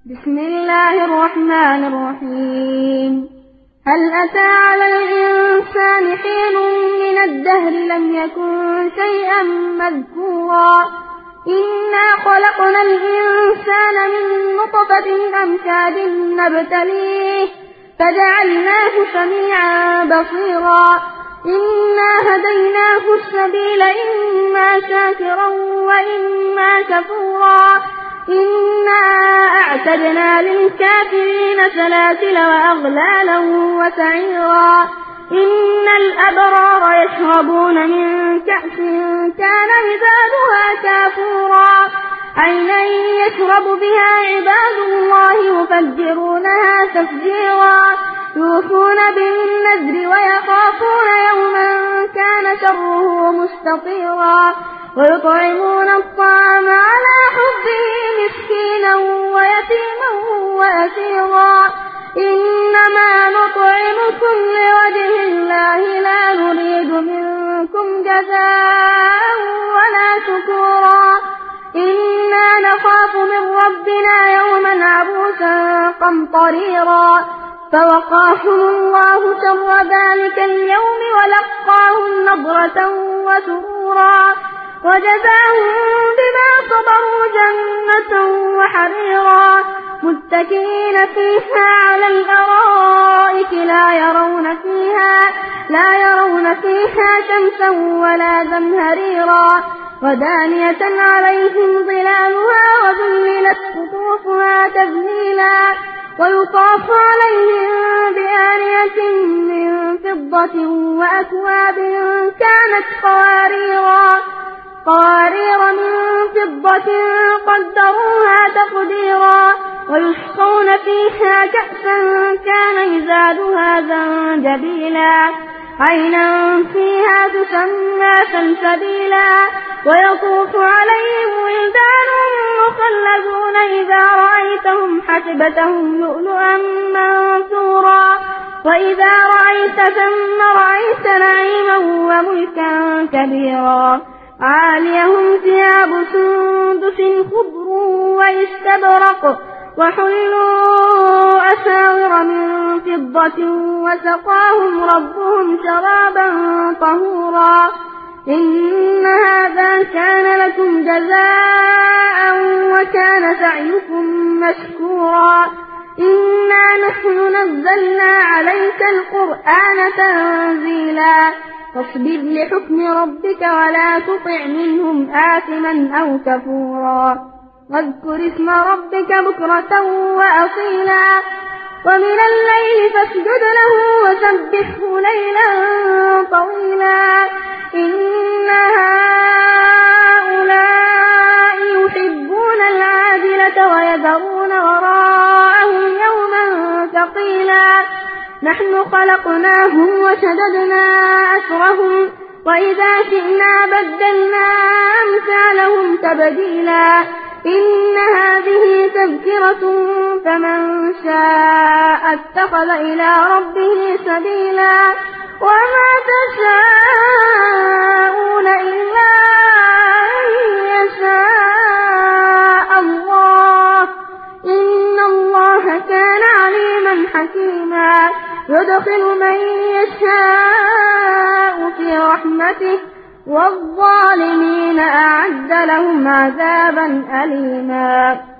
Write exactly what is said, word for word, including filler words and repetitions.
بسم الله الرحمن الرحيم. هل أتى على الإنسان حين من الدهر لم يكن شيئا مذكورا إنا خلقنا الإنسان من نطفة أمشاج نبتليه فجعلناه سميعا بصيرا إنا هديناه السبيل إما شاكرا وإما كفورا إنا أعتدنا للكافرين سلاسل وأغلالا وسعيرا إن الأبرار يشربون من كأس كان مزاجها كافورا عينا يشرب بها عباد الله يفجرونها تفجيرا يوفون بالنذر ويخافون يوما كان شره مستطيرا ويطعمون الطعام على حبه مسكينا ويتيما وأسيرا إنما نطعمكم لوجه الله لا نريد منكم جزاء ولا شكورا إنا نخاف من ربنا يوما عبوسا قمطريرا فوقاهم الله شر ذلك اليوم ولقاهم نضرة وسرورا وجزاهم بما صبروا جنة وحريرا متكئين فيها على الأرائك لا يرون فيها لا يرون فيها شمسا ولا زمهريرا ودانية عليهم ظلالها وذللت قطوفها تذليلا ويطاف عليهم بآنية من فضة وأكواب كانت قواريرا قوارير من فضة قدروها تقديرا ويسقون فيها كأسا كان مزاجها زنجبيلا عينا فيها تسمى سلسبيلا ويطوف عليهم ولدان مخلدون إذا رأيتهم حسبتهم لؤلؤا منثورا وإذا رأيت ثم رأيت نعيما وملكا كبيرا عاليهم ثياب سندس خضر واستبرق وحلوا أساور من فضة وسقاهم ربهم شرابا طهورا إن هذا كان لكم جزاء وكان سعيكم مشكورا إنا نحن نزلنا عليك القرآن تنزيلا فاصبر لحكم ربك ولا تطع منهم آثما أو كفورا واذكر اسم ربك بكرة وأصيلا ومن الليل فاسجد له وسبحه ليلا طويلا إن هؤلاء يحبون العاجلة ويذرون وراءهم يوما ثقيلا نحن خلقناهم وشددنا أسرهم وإذا شئنا بدلنا أمثالهم تبديلا إن هذه تذكرة فمن شاء اتخذ إلى ربه سبيلا وما تشاءون إلا أن يشاء الله إن الله كان عليما حكيما يدخل من يشاء في رحمته والظالمين أعد لهم عذابا أليما.